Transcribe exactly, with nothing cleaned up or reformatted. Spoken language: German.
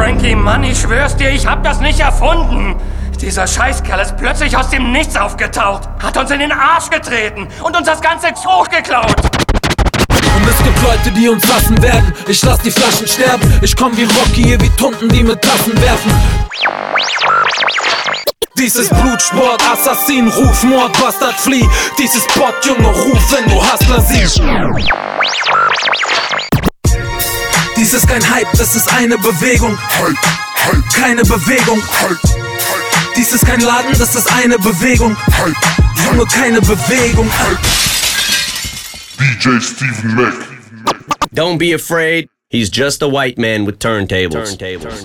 Frankie, Mann, ich schwör's dir, ich hab das nicht erfunden. Dieser Scheißkerl ist plötzlich aus dem Nichts aufgetaucht, hat uns in den Arsch getreten und uns das ganze Zeug geklaut. Und es gibt Leute, die uns lassen werden. Ich lass die Flaschen sterben. Ich komm wie Rocky, hier wie Tunten, die mit Tassen werfen. Dies ist Blutsport, Assassin, Ruf, Mord, Bastard, flieh. Dies ist Bot, Junge, ruf, wenn du Hustler siehst. Dies ist kein Hype, das ist eine Bewegung. Hype, Hype, keine Bewegung. Hype, Hype. Dies ist kein Laden, das ist eine Bewegung. Hype, Junge, keine Bewegung. Hype. D J Stephen Mac. Don't be afraid, he's just a white man with turntables. turntables.